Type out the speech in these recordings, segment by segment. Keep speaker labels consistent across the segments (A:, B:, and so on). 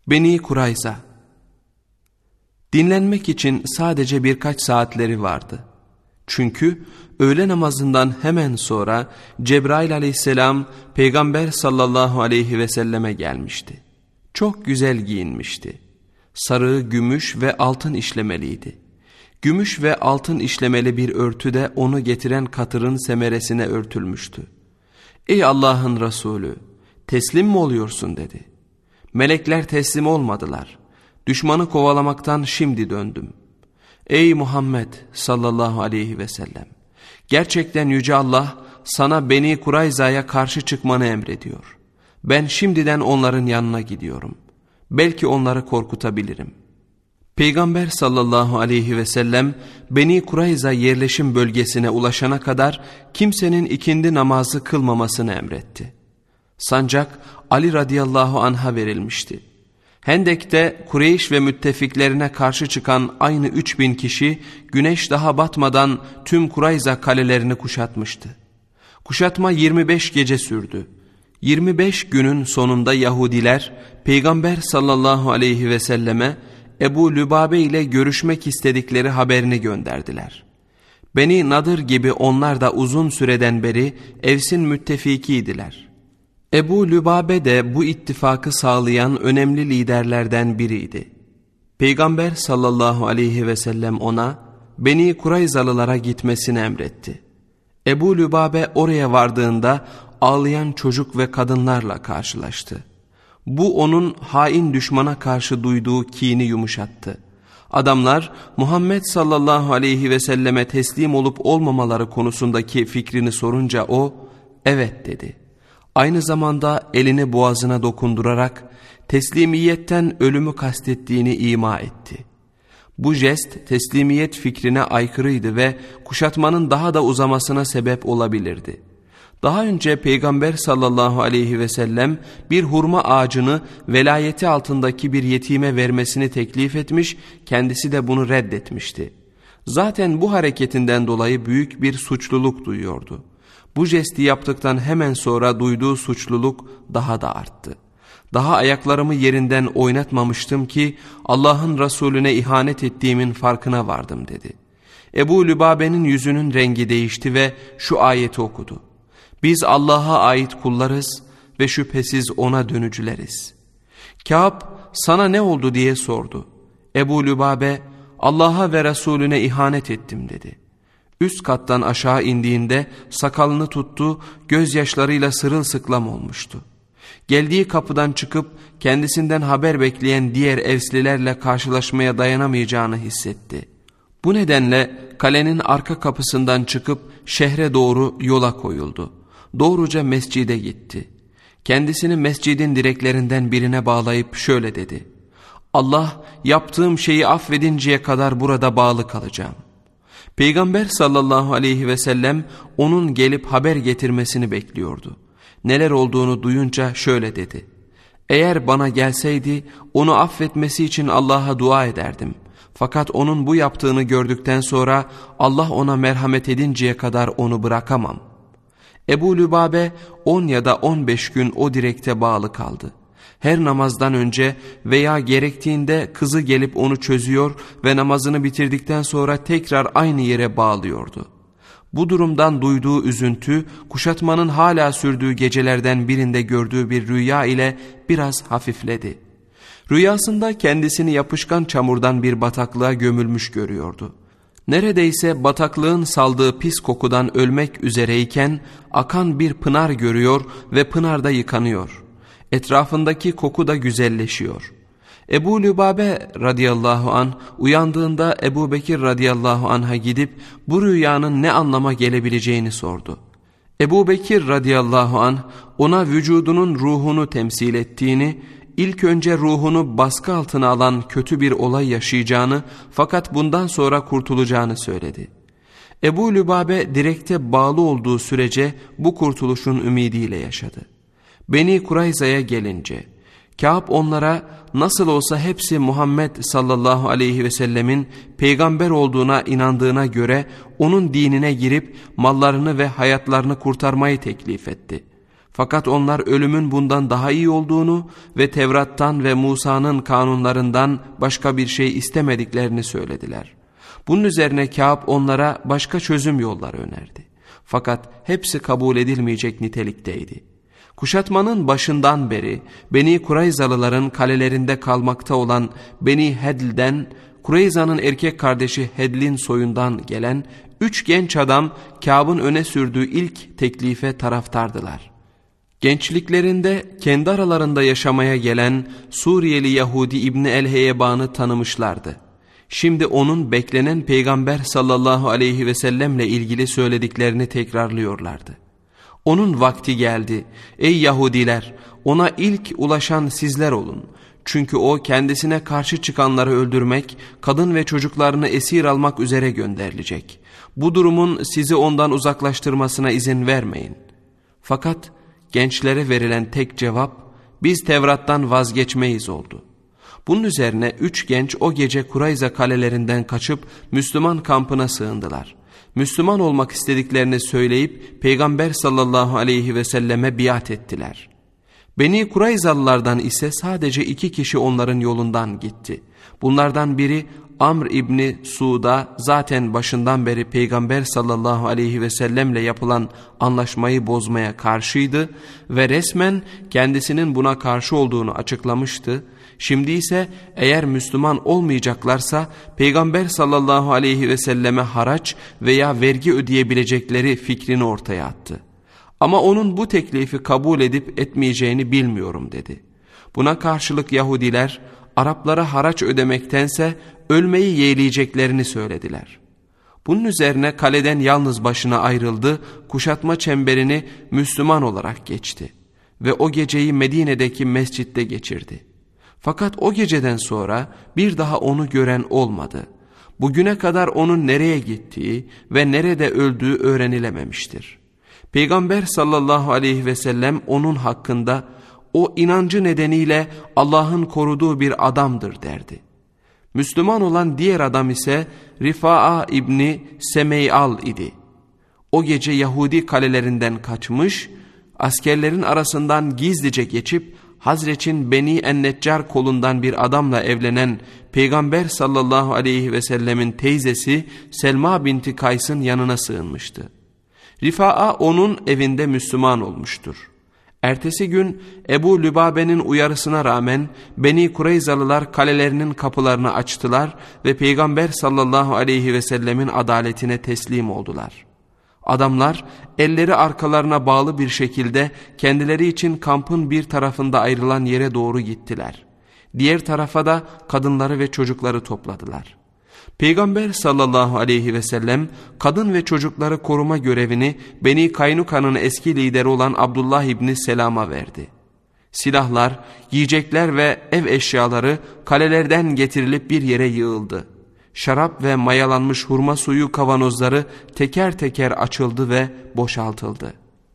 A: Beni Kurayza. Dinlenmek için sadece birkaç saatleri vardı. Çünkü öğle namazından hemen sonra Cebrail aleyhisselam Peygamber sallallahu aleyhi ve selleme gelmişti. Çok güzel giyinmişti. Sarı, gümüş ve altın işlemeliydi. Gümüş ve altın işlemeli bir örtü de onu getiren katırın semeresine örtülmüştü. "Ey Allah'ın Resulü, teslim mi oluyorsun?" dedi. Melekler teslim olmadılar. Düşmanı kovalamaktan şimdi döndüm. "Ey Muhammed sallallahu aleyhi ve sellem, gerçekten Yüce Allah sana Beni Kurayza'ya karşı çıkmanı emrediyor. Ben şimdiden onların yanına gidiyorum. Belki onları korkutabilirim." Peygamber sallallahu aleyhi ve sellem Beni Kurayza yerleşim bölgesine ulaşana kadar kimsenin ikindi namazı kılmamasını emretti. Sancak Ali radıyallahu anh'a verilmişti. Hendek'te Kureyş ve müttefiklerine karşı çıkan aynı 3000 kişi güneş daha batmadan tüm Kurayza kalelerini kuşatmıştı. Kuşatma 25 gece sürdü. 25 günün sonunda Yahudiler Peygamber sallallahu aleyhi ve selleme Ebu Lübabe ile görüşmek istedikleri haberini gönderdiler. Beni Nadır gibi onlar da uzun süreden beri Evs'in müttefikiydiler. Ebu Lübabe de bu ittifakı sağlayan önemli liderlerden biriydi. Peygamber sallallahu aleyhi ve sellem ona Beni Kurayzalılara gitmesini emretti. Ebu Lübabe oraya vardığında ağlayan çocuk ve kadınlarla karşılaştı. Bu onun hain düşmana karşı duyduğu kini yumuşattı. Adamlar Muhammed sallallahu aleyhi ve selleme teslim olup olmamaları konusundaki fikrini sorunca o evet dedi. Aynı zamanda elini boğazına dokundurarak teslimiyetten ölümü kastettiğini ima etti. Bu jest teslimiyet fikrine aykırıydı ve kuşatmanın daha da uzamasına sebep olabilirdi. Daha önce Peygamber sallallahu aleyhi ve sellem bir hurma ağacını velayeti altındaki bir yetime vermesini teklif etmiş, kendisi de bunu reddetmişti. Zaten bu hareketinden dolayı büyük bir suçluluk duyuyordu. Bu jesti yaptıktan hemen sonra duyduğu suçluluk daha da arttı. Daha ayaklarımı yerinden oynatmamıştım ki Allah'ın Resulüne ihanet ettiğimin farkına vardım dedi. Ebu Lübabe'nin yüzünün rengi değişti ve şu ayeti okudu. Biz Allah'a ait kullarız ve şüphesiz ona dönücüleriz. Kâb sana ne oldu diye sordu. Ebu Lübabe Allah'a ve Resulüne ihanet ettim dedi. Üst kattan aşağı indiğinde sakalını tuttu, gözyaşlarıyla sırılsıklam olmuştu. Geldiği kapıdan çıkıp kendisinden haber bekleyen diğer Evslilerle karşılaşmaya dayanamayacağını hissetti. Bu nedenle kalenin arka kapısından çıkıp şehre doğru yola koyuldu. Doğruca mescide gitti. Kendisini mescidin direklerinden birine bağlayıp şöyle dedi. Allah yaptığım şeyi affedinceye kadar burada bağlı kalacağım. Peygamber sallallahu aleyhi ve sellem onun gelip haber getirmesini bekliyordu. Neler olduğunu duyunca şöyle dedi. Eğer bana gelseydi onu affetmesi için Allah'a dua ederdim. Fakat onun bu yaptığını gördükten sonra Allah ona merhamet edinceye kadar onu bırakamam. Ebu Lübabe 10 ya da 15 gün o direkte bağlı kaldı. Her namazdan önce veya gerektiğinde kızı gelip onu çözüyor ve namazını bitirdikten sonra tekrar aynı yere bağlıyordu. Bu durumdan duyduğu üzüntü, kuşatmanın hala sürdüğü gecelerden birinde gördüğü bir rüya ile biraz hafifledi. Rüyasında kendisini yapışkan çamurdan bir bataklığa gömülmüş görüyordu. Neredeyse bataklığın saldığı pis kokudan ölmek üzereyken akan bir pınar görüyor ve pınarda yıkanıyor. Etrafındaki koku da güzelleşiyor. Ebu Lübabe radıyallahu anh uyandığında Ebu Bekir radıyallahu anh'a gidip bu rüyanın ne anlama gelebileceğini sordu. Ebu Bekir radıyallahu anh ona vücudunun ruhunu temsil ettiğini, ilk önce ruhunu baskı altına alan kötü bir olay yaşayacağını fakat bundan sonra kurtulacağını söyledi. Ebu Lübabe direkte bağlı olduğu sürece bu kurtuluşun ümidiyle yaşadı. Beni Kurayza'ya gelince Kâb onlara nasıl olsa hepsi Muhammed sallallahu aleyhi ve sellemin peygamber olduğuna inandığına göre onun dinine girip mallarını ve hayatlarını kurtarmayı teklif etti. Fakat onlar ölümün bundan daha iyi olduğunu ve Tevrat'tan ve Musa'nın kanunlarından başka bir şey istemediklerini söylediler. Bunun üzerine Kâb onlara başka çözüm yolları önerdi. Fakat hepsi kabul edilmeyecek nitelikteydi. Kuşatmanın başından beri Beni Kurayzalıların kalelerinde kalmakta olan Beni Hedl'den, Kureyza'nın erkek kardeşi Hedl'in soyundan gelen 3 genç adam Kâb'ın öne sürdüğü ilk teklife taraftardılar. Gençliklerinde kendi aralarında yaşamaya gelen Suriyeli Yahudi İbni el-Heyeban'ı tanımışlardı. Şimdi onun beklenen Peygamber sallallahu aleyhi ve sellemle ilgili söylediklerini tekrarlıyorlardı. Onun vakti geldi. Ey Yahudiler, ona ilk ulaşan sizler olun. Çünkü o kendisine karşı çıkanları öldürmek, kadın ve çocuklarını esir almak üzere gönderilecek. Bu durumun sizi ondan uzaklaştırmasına izin vermeyin. Fakat gençlere verilen tek cevap, biz Tevrat'tan vazgeçmeyiz oldu. Bunun üzerine 3 genç o gece Kurayza kalelerinden kaçıp Müslüman kampına sığındılar. Müslüman olmak istediklerini söyleyip Peygamber sallallahu aleyhi ve selleme biat ettiler. Beni Kurayzalılardan ise sadece 2 kişi onların yolundan gitti. Bunlardan biri Amr İbni Su'da zaten başından beri Peygamber sallallahu aleyhi ve sellemle yapılan anlaşmayı bozmaya karşıydı ve resmen kendisinin buna karşı olduğunu açıklamıştı. Şimdi ise eğer Müslüman olmayacaklarsa Peygamber sallallahu aleyhi ve selleme haraç veya vergi ödeyebilecekleri fikrini ortaya attı. Ama onun bu teklifi kabul edip etmeyeceğini bilmiyorum dedi. Buna karşılık Yahudiler Araplara haraç ödemektense ölmeyi yeğleyeceklerini söylediler. Bunun üzerine kaleden yalnız başına ayrıldı, kuşatma çemberini Müslüman olarak geçti ve o geceyi Medine'deki mescitte geçirdi. Fakat o geceden sonra bir daha onu gören olmadı. Bugüne kadar onun nereye gittiği ve nerede öldüğü öğrenilememiştir. Peygamber sallallahu aleyhi ve sellem onun hakkında o inancı nedeniyle Allah'ın koruduğu bir adamdır derdi. Müslüman olan diğer adam ise Rifa'a İbni Semeyal idi. O gece Yahudi kalelerinden kaçmış, askerlerin arasından gizlice geçip Hazreç'in Beni en-Neccar kolundan bir adamla evlenen Peygamber sallallahu aleyhi ve sellemin teyzesi Selma binti Kays'ın yanına sığınmıştı. Rifa'a onun evinde Müslüman olmuştur. Ertesi gün Ebu Lübabe'nin uyarısına rağmen Beni Kureyzalılar kalelerinin kapılarını açtılar ve Peygamber sallallahu aleyhi ve sellemin adaletine teslim oldular. Adamlar elleri arkalarına bağlı bir şekilde kendileri için kampın bir tarafında ayrılan yere doğru gittiler. Diğer tarafa da kadınları ve çocukları topladılar. Peygamber sallallahu aleyhi ve sellem kadın ve çocukları koruma görevini Beni Kaynuka'nın eski lideri olan Abdullah İbni Selam'a verdi. Silahlar, yiyecekler ve ev eşyaları kalelerden getirilip bir yere yığıldı. Şarap ve mayalanmış hurma suyu kavanozları teker teker açıldı ve boşaltıldı.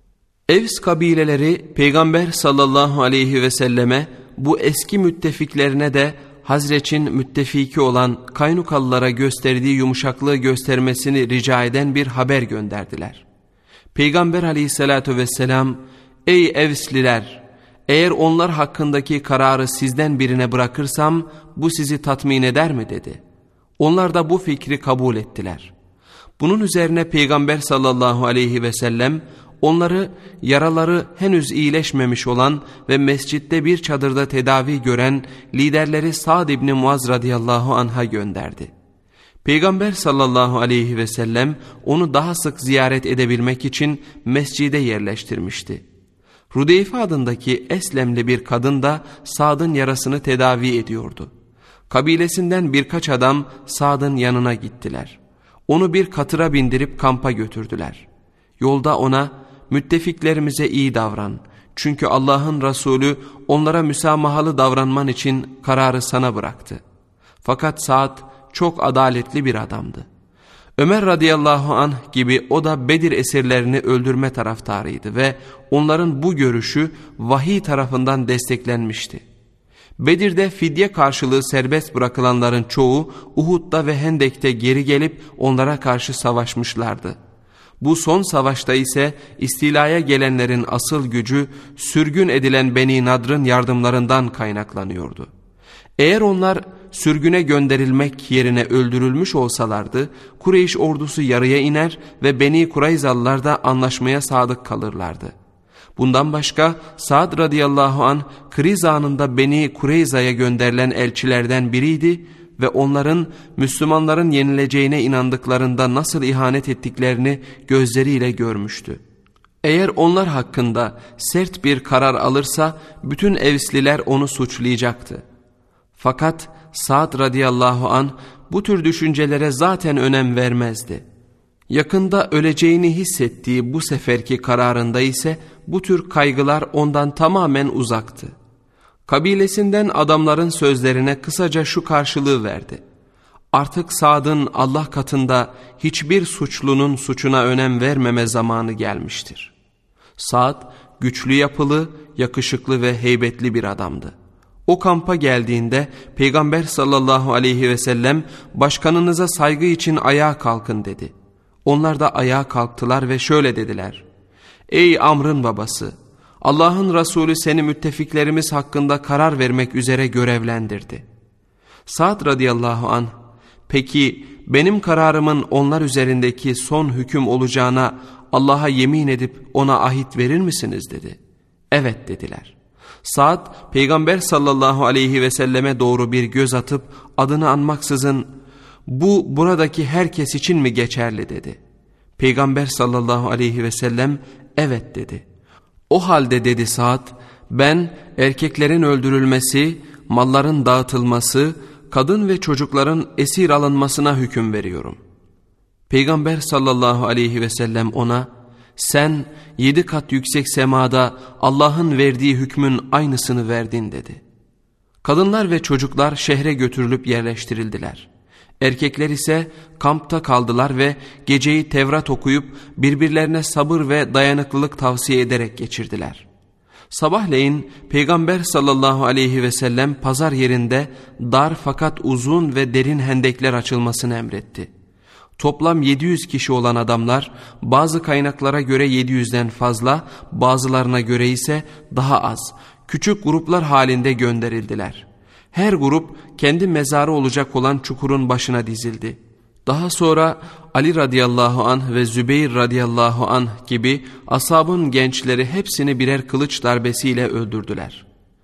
A: Evs kabileleri Peygamber sallallahu aleyhi ve selleme bu eski müttefiklerine de Hazreç'in müttefiki olan Kaynukalılara gösterdiği yumuşaklığı göstermesini rica eden bir haber gönderdiler. Peygamber aleyhissalatu vesselam, ey Evsliler, eğer onlar hakkındaki kararı sizden birine bırakırsam bu sizi tatmin eder mi dedi. Onlar da bu fikri kabul ettiler. Bunun üzerine Peygamber sallallahu aleyhi ve sellem onları yaraları henüz iyileşmemiş olan ve mescitte bir çadırda tedavi gören liderleri Sa'd ibn Muaz radıyallahu anh'a gönderdi. Peygamber sallallahu aleyhi ve sellem onu daha sık ziyaret edebilmek için mescide yerleştirmişti. Rudeyfe adındaki Eslemli bir kadın da Sa'd'ın yarasını tedavi ediyordu. Kabilesinden birkaç adam Sa'd'ın yanına gittiler. Onu bir katıra bindirip kampa götürdüler. Yolda ona, müttefiklerimize iyi davran. Çünkü Allah'ın Resulü onlara müsamahalı davranman için kararı sana bıraktı. Fakat Sa'd çok adaletli bir adamdı. Ömer radıyallahu anh gibi o da Bedir esirlerini öldürme taraftarıydı ve onların bu görüşü vahiy tarafından desteklenmişti. Bedir'de fidye karşılığı serbest bırakılanların çoğu Uhud'da ve Hendek'te geri gelip onlara karşı savaşmışlardı. Bu son savaşta ise istilaya gelenlerin asıl gücü sürgün edilen Beni Nadr'ın yardımlarından kaynaklanıyordu. Eğer onlar sürgüne gönderilmek yerine öldürülmüş olsalardı, Kureyş ordusu yarıya iner ve Beni Kurayzalılar da anlaşmaya sadık kalırlardı. Bundan başka Sa'd radıyallahu anh kriz anında Beni Kureyza'ya gönderilen elçilerden biriydi ve onların Müslümanların yenileceğine inandıklarında nasıl ihanet ettiklerini gözleriyle görmüştü. Eğer onlar hakkında sert bir karar alırsa bütün Evsliler onu suçlayacaktı. Fakat Sa'd radıyallahu anh bu tür düşüncelere zaten önem vermezdi. Yakında öleceğini hissettiği bu seferki kararında ise bu tür kaygılar ondan tamamen uzaktı. Kabilesinden adamların sözlerine kısaca şu karşılığı verdi: Artık Sa'd'ın Allah katında hiçbir suçlunun suçuna önem vermeme zamanı gelmiştir. Sa'd güçlü yapılı, yakışıklı ve heybetli bir adamdı. O kampa geldiğinde Peygamber sallallahu aleyhi ve sellem başkanınıza saygı için ayağa kalkın dedi. Onlar da ayağa kalktılar ve şöyle dediler: Ey Amr'ın babası! Allah'ın Resulü seni müttefiklerimiz hakkında karar vermek üzere görevlendirdi. Sa'd radıyallahu anh, peki benim kararımın onlar üzerindeki son hüküm olacağına Allah'a yemin edip ona ahit verir misiniz dedi. Evet dediler. Sa'd Peygamber sallallahu aleyhi ve selleme doğru bir göz atıp adını anmaksızın bu buradaki herkes için mi geçerli dedi. Peygamber sallallahu aleyhi ve sellem evet dedi. O halde dedi Sa'd, ben erkeklerin öldürülmesi, malların dağıtılması, kadın ve çocukların esir alınmasına hüküm veriyorum. Peygamber sallallahu aleyhi ve sellem ona, sen 7 kat yüksek semada Allah'ın verdiği hükmün aynısını verdin dedi. Kadınlar ve çocuklar şehre götürülüp yerleştirildiler. Erkekler ise kampta kaldılar ve geceyi Tevrat okuyup birbirlerine sabır ve dayanıklılık tavsiye ederek geçirdiler. Sabahleyin Peygamber sallallahu aleyhi ve sellem pazar yerinde dar fakat uzun ve derin hendekler açılmasını emretti. Toplam 700 kişi olan adamlar bazı kaynaklara göre 700'den fazla, bazılarına göre ise daha az, küçük gruplar halinde gönderildiler. Her grup kendi mezarı olacak olan çukurun başına dizildi. Daha sonra Ali radıyallahu anh ve Zübeyir radıyallahu anh gibi ashabın gençleri hepsini birer kılıç darbesiyle öldürdüler.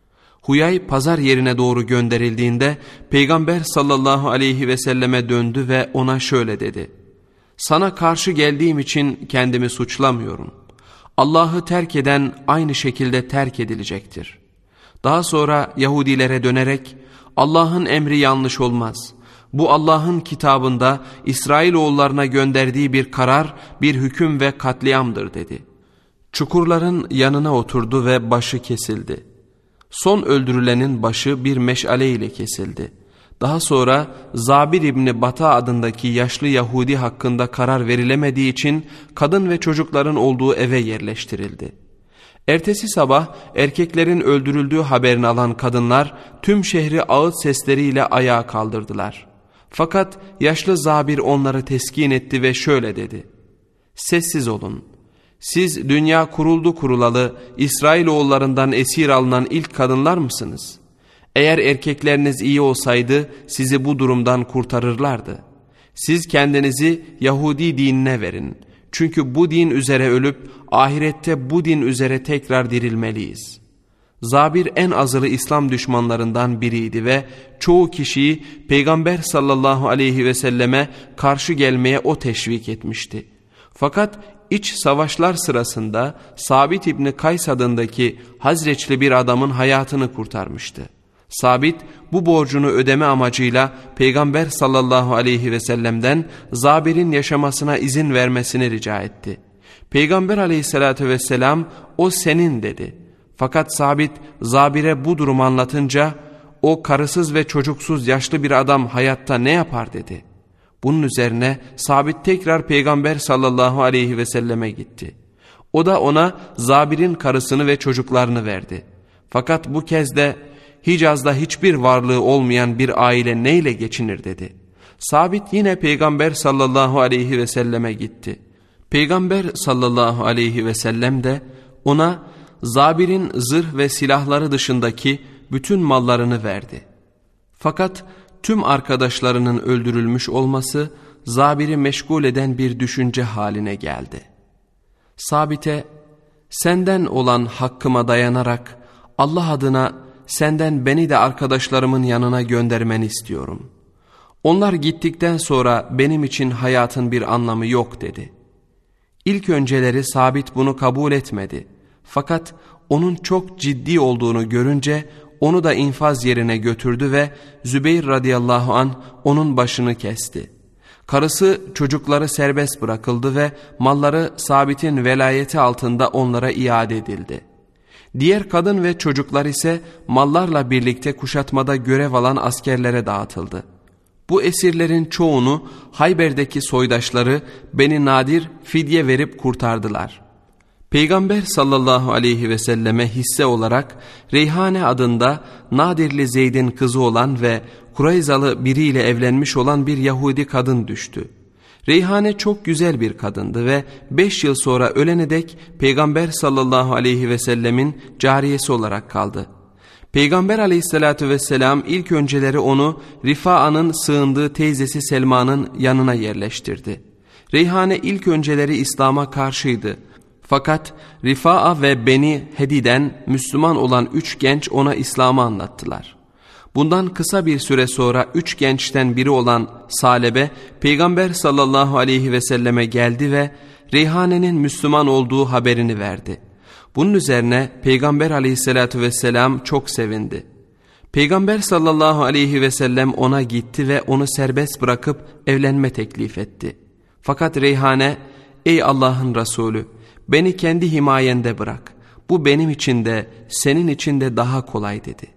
A: Huyay pazar yerine doğru gönderildiğinde Peygamber sallallahu aleyhi ve selleme döndü ve ona şöyle dedi: Sana karşı geldiğim için kendimi suçlamıyorum. Allah'ı terk eden aynı şekilde terk edilecektir. Daha sonra Yahudilere dönerek Allah'ın emri yanlış olmaz. Bu Allah'ın kitabında İsrailoğullarına gönderdiği bir karar, bir hüküm ve katliamdır dedi. Çukurların yanına oturdu ve başı kesildi. Son öldürülenin başı bir meşale ile kesildi. Daha sonra Zabir İbni Bata adındaki yaşlı Yahudi hakkında karar verilemediği için kadın ve çocukların olduğu eve yerleştirildi. Ertesi sabah erkeklerin öldürüldüğü haberini alan kadınlar tüm şehri ağıt sesleriyle ayağa kaldırdılar. Fakat yaşlı Zabir onları teskin etti ve şöyle dedi: Sessiz olun. Siz dünya kuruldu kurulalı İsrailoğullarından esir alınan ilk kadınlar mısınız? Eğer erkekleriniz iyi olsaydı sizi bu durumdan kurtarırlardı. Siz kendinizi Yahudi dinine verin. Çünkü bu din üzere ölüp ahirette bu din üzere tekrar dirilmeliyiz. Zabir en azılı İslam düşmanlarından biriydi ve çoğu kişiyi Peygamber sallallahu aleyhi ve selleme karşı gelmeye o teşvik etmişti. Fakat iç savaşlar sırasında Sabit İbni Kays adındaki Hazreçli bir adamın hayatını kurtarmıştı. Sabit bu borcunu ödeme amacıyla Peygamber sallallahu aleyhi ve sellem'den Zabir'in yaşamasına izin vermesini rica etti. Peygamber aleyhissalatü vesselam o senin dedi. Fakat Sabit Zabir'e bu durumu anlatınca o karısız ve çocuksuz yaşlı bir adam hayatta ne yapar dedi. Bunun üzerine Sabit tekrar Peygamber sallallahu aleyhi ve selleme gitti. O da ona Zabir'in karısını ve çocuklarını verdi. Fakat bu kez de Hicaz'da hiçbir varlığı olmayan bir aile neyle geçinir dedi. Sabit yine Peygamber sallallahu aleyhi ve selleme gitti. Peygamber sallallahu aleyhi ve sellem de ona Zabir'in zırh ve silahları dışındaki bütün mallarını verdi. Fakat tüm arkadaşlarının öldürülmüş olması Zabir'i meşgul eden bir düşünce haline geldi. Sabit'e, senden olan hakkıma dayanarak Allah adına senden beni de arkadaşlarımın yanına göndermeni istiyorum. Onlar gittikten sonra benim için hayatın bir anlamı yok dedi. İlk önceleri Sabit bunu kabul etmedi. Fakat onun çok ciddi olduğunu görünce onu da infaz yerine götürdü ve Zübeyir radıyallahu an onun başını kesti. Karısı, çocukları serbest bırakıldı ve malları Sabit'in velayeti altında onlara iade edildi. Diğer kadın ve çocuklar ise mallarla birlikte kuşatmada görev alan askerlere dağıtıldı. Bu esirlerin çoğunu Hayber'deki soydaşları Beni Nadir fidye verip kurtardılar. Peygamber sallallahu aleyhi ve selleme hisse olarak Reyhane adında Nadirli Zeyd'in kızı olan ve Kurayzalı biriyle evlenmiş olan bir Yahudi kadın düştü. Reyhane çok güzel bir kadındı ve 5 yıl sonra ölene dek Peygamber sallallahu aleyhi ve sellemin cariyesi olarak kaldı. Peygamber aleyhissalatü vesselam ilk önceleri onu Rifa'nın sığındığı teyzesi Selma'nın yanına yerleştirdi. Reyhane ilk önceleri İslam'a karşıydı. Fakat Rifa'a ve Beni Hedi'den Müslüman olan 3 genç ona İslam'ı anlattılar. Bundan kısa bir süre sonra 3 gençten biri olan Salebe, Peygamber sallallahu aleyhi ve selleme geldi ve Reyhane'nin Müslüman olduğu haberini verdi. Bunun üzerine Peygamber aleyhissalatü vesselam çok sevindi. Peygamber sallallahu aleyhi ve sellem ona gitti ve onu serbest bırakıp evlenme teklif etti. Fakat Reyhane, ey Allah'ın Resulü, beni kendi himayende bırak. Bu benim için de senin için de daha kolay dedi.